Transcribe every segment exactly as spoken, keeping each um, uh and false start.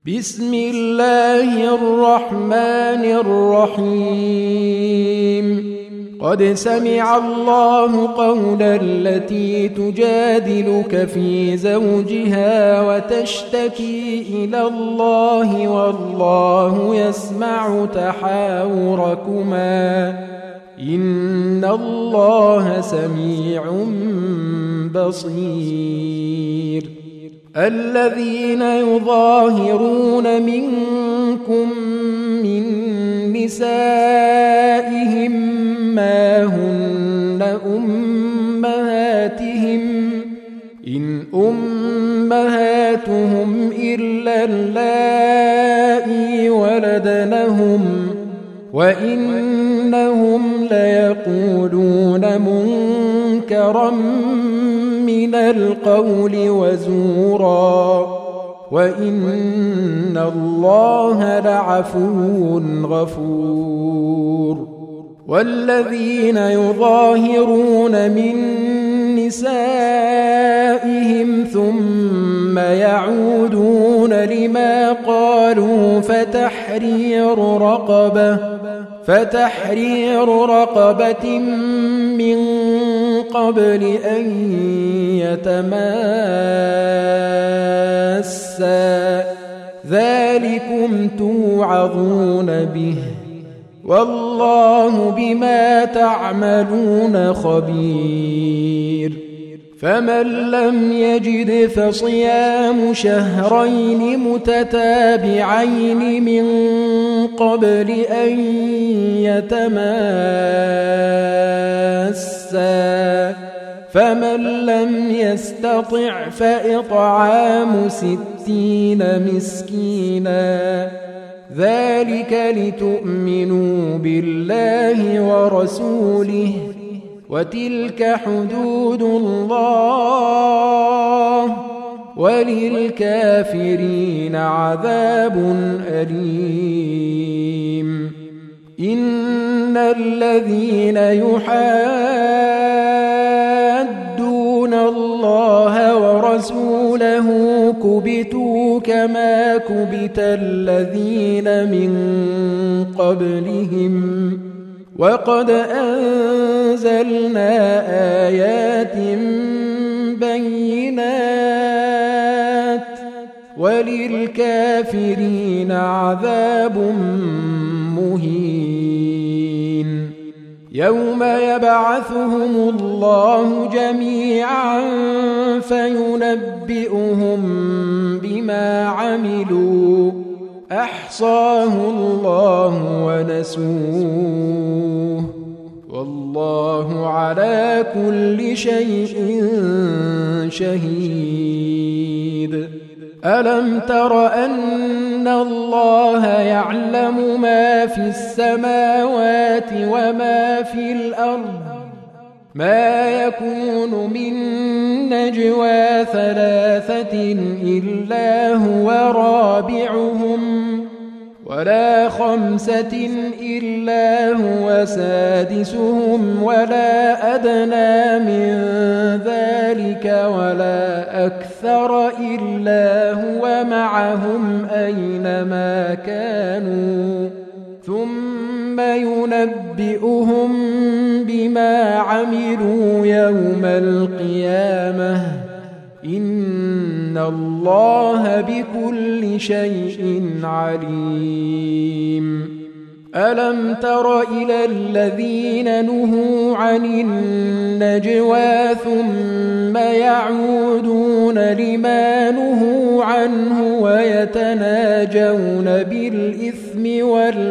بسم الله الرحمن الرحيم. قد سمع الله قول التي تجادلك في زوجها وتشتكي إلى الله والله يسمع تحاوركما إن الله سميع بصير. الذين يظاهرون منكم من نسائهم ما هن أمهاتهم إن أمهاتهم إلا اللائي ولدنهم وإنهم ليقولون منكرا من القول وزورا وإن الله لعفو غفور. والذين يظاهرون من نسائهم ثم يعودون لما قالوا فتحرير رقبة فتحرير رقبة من قبل أن يتماسا ذلكم توعظون به والله بما تعملون خبير. فمن لم يجد فصيام شهرين متتابعين من قبل أن يتماسا فمن لم يستطع فإطعام ستين مسكينا ذلك لتؤمنوا بالله ورسوله وتلك حدود الله وللكافرين عذاب أليم. إن الذين يحادون الله ورسوله كبتوا كما كبت الذين من قبلهم وقد أنزلنا آيات بينات وللكافرين عذاب مهين. يوم يبعثهم الله جميعا فينبئهم بما عملوا أحصاه الله ونسوه والله على كل شيء شهيد. ألم تر أن الله يعلم ما في السماوات وما في الأرض ما يكون من نجوى ثلاثة إلا هو رابعهم ولا خمسة إلا هو سادسهم ولا أدنى من ذلك ولا أكثر إلا هو معهم أينما كانوا ثم ينبئهم بما عملوا يوم القيامة إن الله بكل شيء عليم. ألم تر إلى الذين نهوا عن النجوى ثم يعودون لما نهوا عنه ويتناجون بالإثم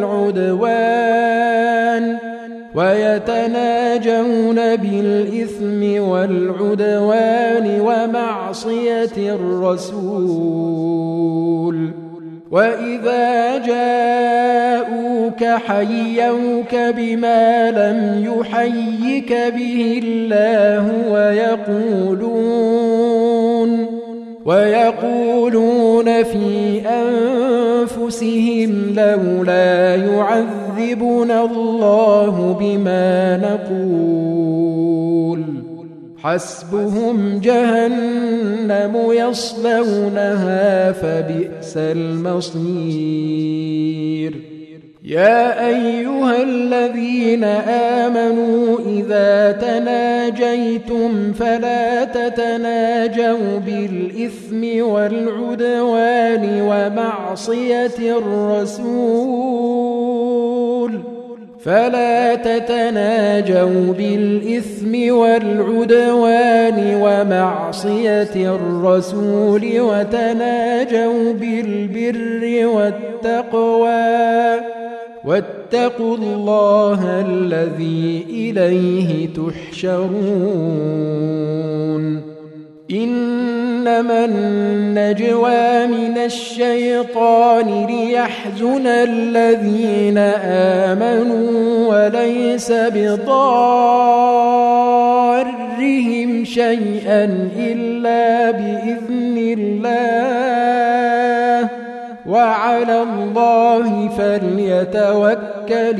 والعدوان ويتناجون بالإثم والعدوان ومعصية الرسول وإذا جاءوك حيوك بما لم يحيك به الله ويقولون ويقولون في أنفسهم لولا يعذبنا الله بما نقول حسبهم جهنم يصلونها فبئس المصير يا أيها الذين آمنوا إذا تناجيتم فلا تتناجوا بالإثم والعدوان ومعصية الرسول فلا تتناجوا بالإثم والعدوان ومعصية الرسول وتناجوا بالبر والتقوى واتقوا الله الذي إليه تحشرون إنما النجوى من الشيطان ليحزن الذين آمنوا وليس بضارهم شيئا إلا بإذن الله وعلى الله فليتوكل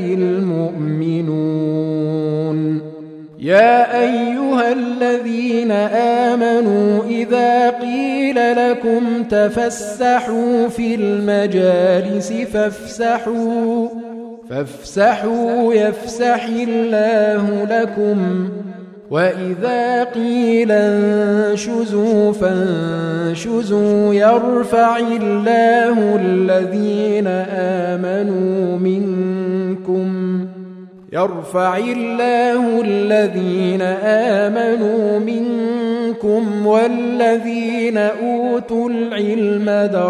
المؤمنون يا أيها الذين آمنوا إذا قيل لكم تفسحوا في المجالس فافسحوا فافسحوا يفسح الله لكم وإذا قيل انشزوا فانشزوا يرفع الله الذين آمنوا منكم يرفع الله الذين آمنوا منكم والذين أوتوا العلم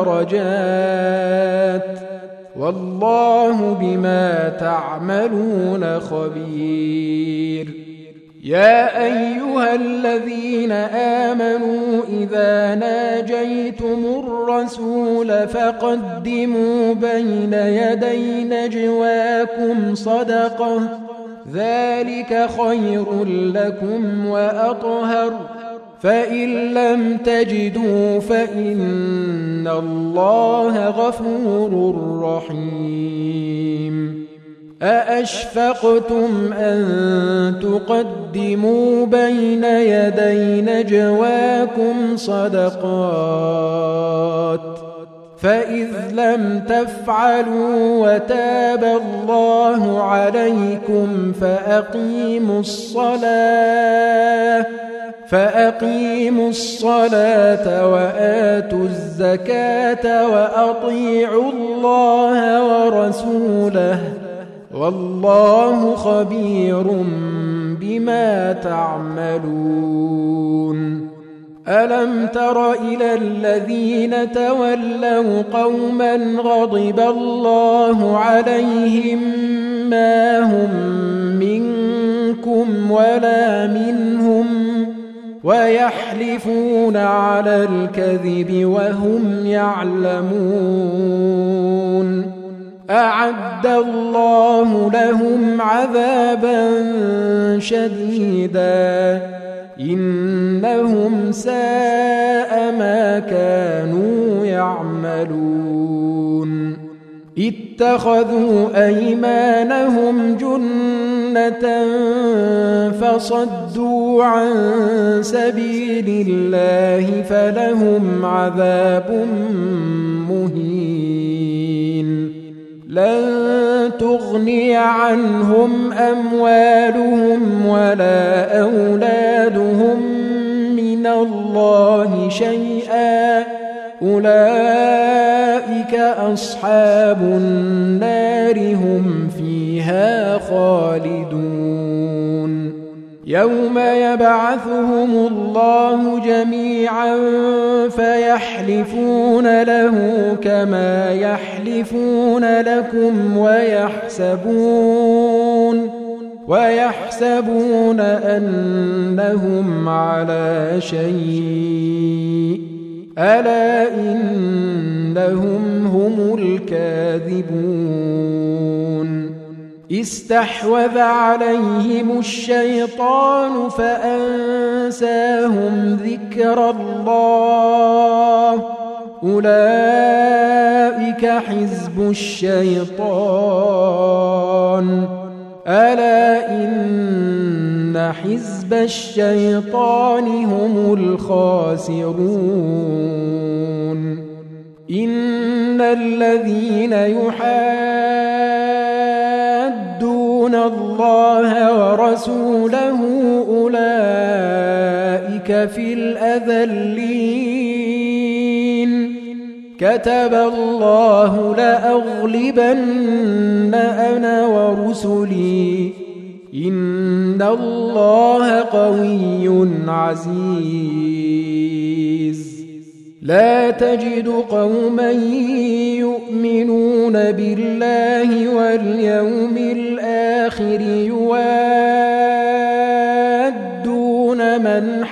درجات والله بما تعملون خبير يا أيها الذين آمنوا إذا ناجيتم الرسول فقدموا بين يدي نجواكم صدقة ذلك خير لكم وأطهر فإن لم تجدوا فإن الله غفور رحيم أأشفقتم أن تقدموا بين يدي نجواكم صدقات فإذ لم تفعلوا وتاب الله عليكم فأقيموا الصلاة فأقيموا الصلاة وآتوا الزكاة وأطيعوا الله ورسوله والله خبير بما تعملون ألم تر إلى الذين تولوا قوما غضب الله عليهم ما هم منكم ولا منهم ويحلفون على الكذب وهم يعلمون أعد الله لهم عذابا شديدا إنهم ساء ما كانوا يعملون اتخذوا أيمانهم جنة فصدوا عن سبيل الله فلهم عذاب مهين لن تغني عنهم أموالهم ولا أولادهم من الله شيئا أولئك أصحاب النار هم فيها خالدون يوم يبعثهم الله جميعا فيحلفون له كما يحلفون لكم ويحسبون ويحسبون أنهم على شيء ألا إنهم هم الكاذبون استحوذ عليهم الشيطان فأنساهم ذكر الله أولئك حزب الشيطان ألا إن إن حزب الشيطان هم الخاسرون إن الذين يحادون الله ورسوله أولئك في الأذلين كتب الله لأغلبن أنا ورسلي إن الله قوي عزيز لا تجد قوما يؤمنون بالله واليوم الآخر يوادون من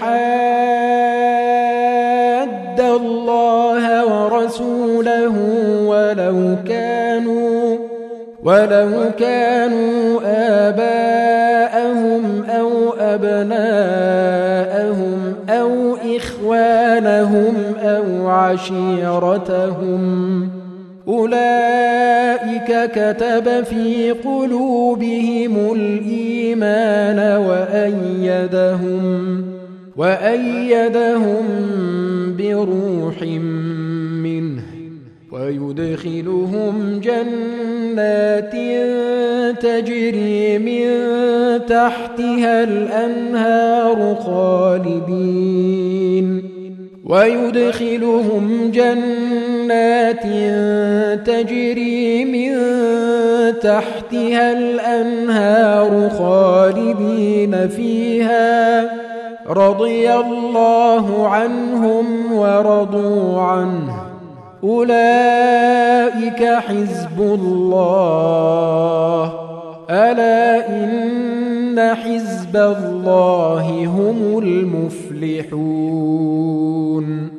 حاد الله ورسوله ولو كانوا ولو كانوا آباءهم أو أبناءهم أو إخوانهم أو عشيرتهم أولئك كتب في قلوبهم الإيمان وأيدهم وأيدهم بروح منه ويدخلهم جنات تجري من تحتها الأنهار خالدين ويدخلهم جنات تجري من تحتها الأنهار خالدين فيها رضي الله عنهم ورضوا عنه أولئك حزب الله ألا إن حزب الله هم المفلحون